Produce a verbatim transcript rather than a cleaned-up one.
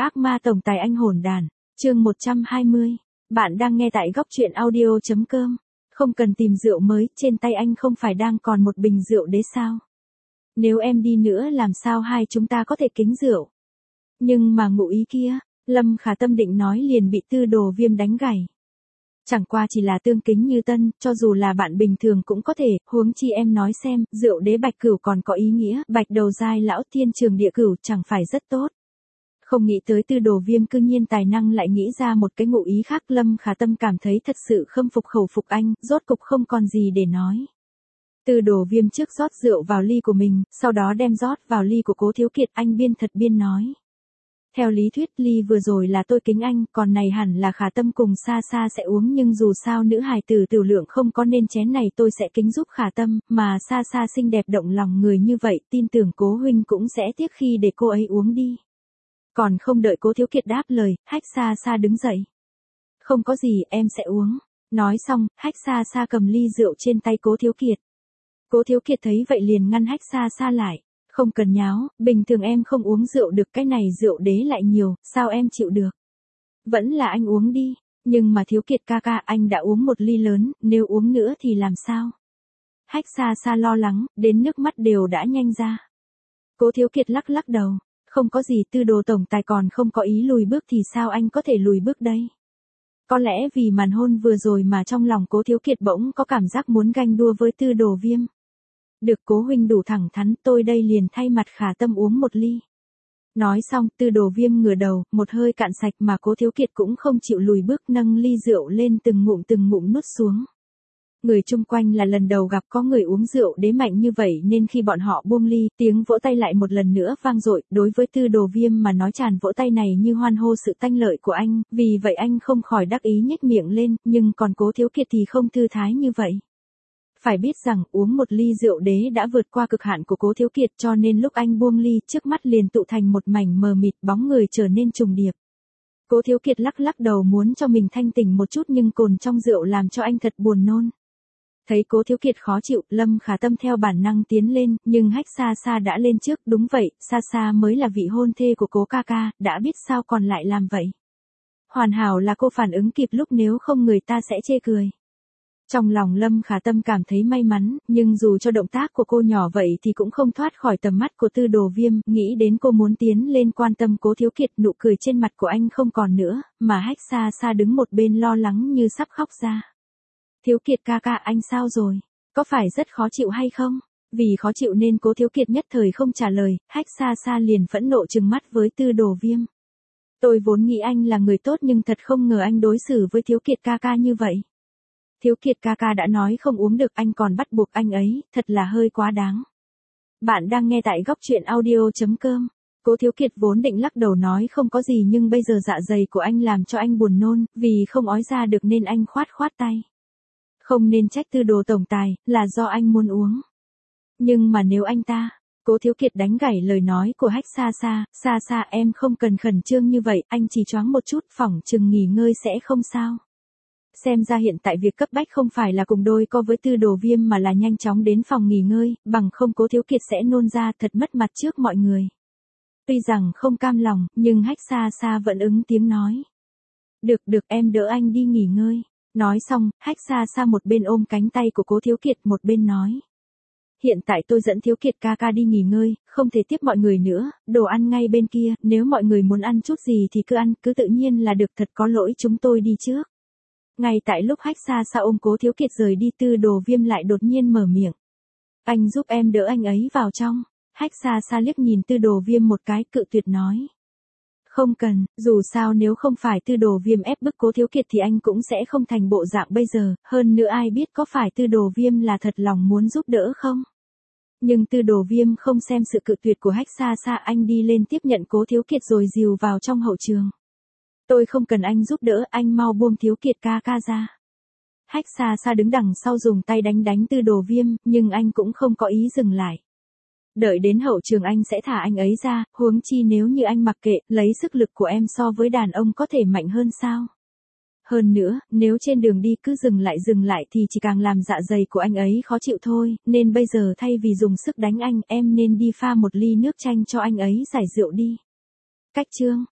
Ác ma tổng tài anh hồn đàn, chương một trăm hai mươi. Bạn đang nghe tại góc truyện audio chấm com. Không cần tìm rượu mới, trên tay anh không phải đang còn một bình rượu đế sao? Nếu em đi nữa làm sao hai chúng ta có thể kính rượu? Nhưng mà ngụ ý kia, Lâm Khả Tâm định nói liền bị Tư Đồ Viêm đánh gãy. Chẳng qua chỉ là tương kính như tân, cho dù là bạn bình thường cũng có thể, huống chi em nói xem, rượu đế bạch cửu còn có ý nghĩa, bạch đầu giai lão thiên trường địa cửu chẳng phải rất tốt. Không nghĩ tới Tư Đồ Viêm cư nhiên tài năng lại nghĩ ra một cái ngụ ý khác. Lâm Khả Tâm cảm thấy thật sự khâm phục khẩu phục anh, rốt cục không còn gì để nói. Tư Đồ Viêm trước rót rượu vào ly của mình, sau đó đem rót vào ly của Cố Thiếu Kiệt, anh biên thật biên nói. Theo lý thuyết ly vừa rồi là tôi kính anh, còn này hẳn là Khả Tâm cùng Sa Sa sẽ uống, nhưng dù sao nữ hài tử tiểu lượng không có nên chén này tôi sẽ kính giúp Khả Tâm, mà Sa Sa xinh đẹp động lòng người như vậy, tin tưởng Cố huynh cũng sẽ tiếc khi để cô ấy uống đi. Còn không đợi Cố Thiếu Kiệt đáp lời, Hách Sa Sa đứng dậy. Không có gì, em sẽ uống. Nói xong, Hách Sa Sa cầm ly rượu trên tay Cố Thiếu Kiệt. Cố Thiếu Kiệt thấy vậy liền ngăn Hách Sa Sa lại. Không cần nháo, bình thường em không uống rượu được, cái này rượu đế lại nhiều, sao em chịu được? Vẫn là anh uống đi, nhưng mà Thiếu Kiệt ca ca, anh đã uống một ly lớn, nếu uống nữa thì làm sao? Hách Sa Sa lo lắng, đến nước mắt đều đã nhanh ra. Cố Thiếu Kiệt lắc lắc đầu, không có gì, Tư Đồ tổng tài còn không có ý lùi bước thì sao anh có thể lùi bước đây? Có lẽ vì màn hôn vừa rồi mà trong lòng Cố Thiếu Kiệt bỗng có cảm giác muốn ganh đua với Tư Đồ Viêm. Được, Cố huynh đủ thẳng thắn, tôi đây liền thay mặt Khả Tâm uống một ly. Nói xong, Tư Đồ Viêm ngửa đầu, một hơi cạn sạch, mà Cố Thiếu Kiệt cũng không chịu lùi bước, nâng ly rượu lên từng ngụm từng ngụm nuốt xuống. Người chung quanh là lần đầu gặp có người uống rượu đế mạnh như vậy nên khi bọn họ buông ly, tiếng vỗ tay lại một lần nữa vang dội. Đối với Tư Đồ Viêm mà nói tràn vỗ tay này như hoan hô sự tanh lợi của anh, vì vậy anh không khỏi đắc ý nhếch miệng lên, nhưng còn Cố Thiếu Kiệt thì không thư thái như vậy. Phải biết rằng uống một ly rượu đế đã vượt qua cực hạn của Cố Thiếu Kiệt, cho nên lúc anh buông ly trước mắt liền tụ thành một mảnh mờ mịt, bóng người trở nên trùng điệp. Cố Thiếu Kiệt lắc lắc đầu muốn cho mình thanh tỉnh một chút, nhưng cồn trong rượu làm cho anh thật buồn nôn. Thấy Cố Thiếu Kiệt khó chịu, Lâm Khả Tâm theo bản năng tiến lên, nhưng Hách Sa Sa đã lên trước. Đúng vậy, Sa Sa mới là vị hôn thê của Cố ca ca, đã biết sao còn lại làm vậy. Hoàn hảo là cô phản ứng kịp lúc, nếu không người ta sẽ chê cười. Trong lòng Lâm Khả Tâm cảm thấy may mắn, nhưng dù cho động tác của cô nhỏ vậy thì cũng không thoát khỏi tầm mắt của Tư Đồ Viêm. Nghĩ đến cô muốn tiến lên quan tâm Cố Thiếu Kiệt, nụ cười trên mặt của anh không còn nữa, mà Hách Sa Sa đứng một bên lo lắng như sắp khóc ra. Thiếu Kiệt ca ca, anh sao rồi? Có phải rất khó chịu hay không? Vì khó chịu nên Cố Thiếu Kiệt nhất thời không trả lời, Hách Sa Sa liền phẫn nộ trừng mắt với Tư Đồ Viêm. Tôi vốn nghĩ anh là người tốt nhưng thật không ngờ anh đối xử với Thiếu Kiệt ca ca như vậy. Thiếu Kiệt ca ca đã nói không uống được, anh còn bắt buộc anh ấy, thật là hơi quá đáng. Bạn đang nghe tại góc truyện audio chấm com. Cố Thiếu Kiệt vốn định lắc đầu nói không có gì, nhưng bây giờ dạ dày của anh làm cho anh buồn nôn, vì không ói ra được nên anh khoát khoát tay. Không nên trách Tư Đồ tổng tài, là do anh muốn uống. Nhưng mà nếu anh ta... Cố Thiếu Kiệt đánh gãy lời nói của Hách Sa Sa, Sa Sa em không cần khẩn trương như vậy, anh chỉ choáng một chút, phỏng chừng nghỉ ngơi sẽ không sao. Xem ra hiện tại việc cấp bách không phải là cùng đôi co với Tư Đồ Viêm mà là nhanh chóng đến phòng nghỉ ngơi, bằng không Cố Thiếu Kiệt sẽ nôn ra thật mất mặt trước mọi người. Tuy rằng không cam lòng, nhưng Hách Sa Sa vẫn ứng tiếng nói. Được được, em đỡ anh đi nghỉ ngơi. Nói xong, Hách Sa Sa một bên ôm cánh tay của Cố Thiếu Kiệt một bên nói. Hiện tại tôi dẫn Thiếu Kiệt ca ca đi nghỉ ngơi, không thể tiếp mọi người nữa, đồ ăn ngay bên kia, nếu mọi người muốn ăn chút gì thì cứ ăn, cứ tự nhiên là được, thật có lỗi chúng tôi đi trước. Ngay tại lúc Hách Sa Sa ôm Cố Thiếu Kiệt rời đi, Tư Đồ Viêm lại đột nhiên mở miệng. Anh giúp em đỡ anh ấy vào trong. Hách Sa Sa liếc nhìn Tư Đồ Viêm một cái, cự tuyệt nói. Không cần, dù sao nếu không phải Tư Đồ Viêm ép bức Cố Thiếu Kiệt thì anh cũng sẽ không thành bộ dạng bây giờ, hơn nữa ai biết có phải Tư Đồ Viêm là thật lòng muốn giúp đỡ không? Nhưng Tư Đồ Viêm không xem sự cự tuyệt của Hách Sa Sa, anh đi lên tiếp nhận Cố Thiếu Kiệt rồi dìu vào trong hậu trường. Tôi không cần anh giúp đỡ, anh mau buông Thiếu Kiệt ca ca ra. Hách Sa Sa đứng đằng sau dùng tay đánh đánh Tư Đồ Viêm, nhưng anh cũng không có ý dừng lại. Đợi đến hậu trường anh sẽ thả anh ấy ra, huống chi nếu như anh mặc kệ, lấy sức lực của em so với đàn ông có thể mạnh hơn sao? Hơn nữa, nếu trên đường đi cứ dừng lại dừng lại thì chỉ càng làm dạ dày của anh ấy khó chịu thôi, nên bây giờ thay vì dùng sức đánh anh, em nên đi pha một ly nước chanh cho anh ấy giải rượu đi. Cách chương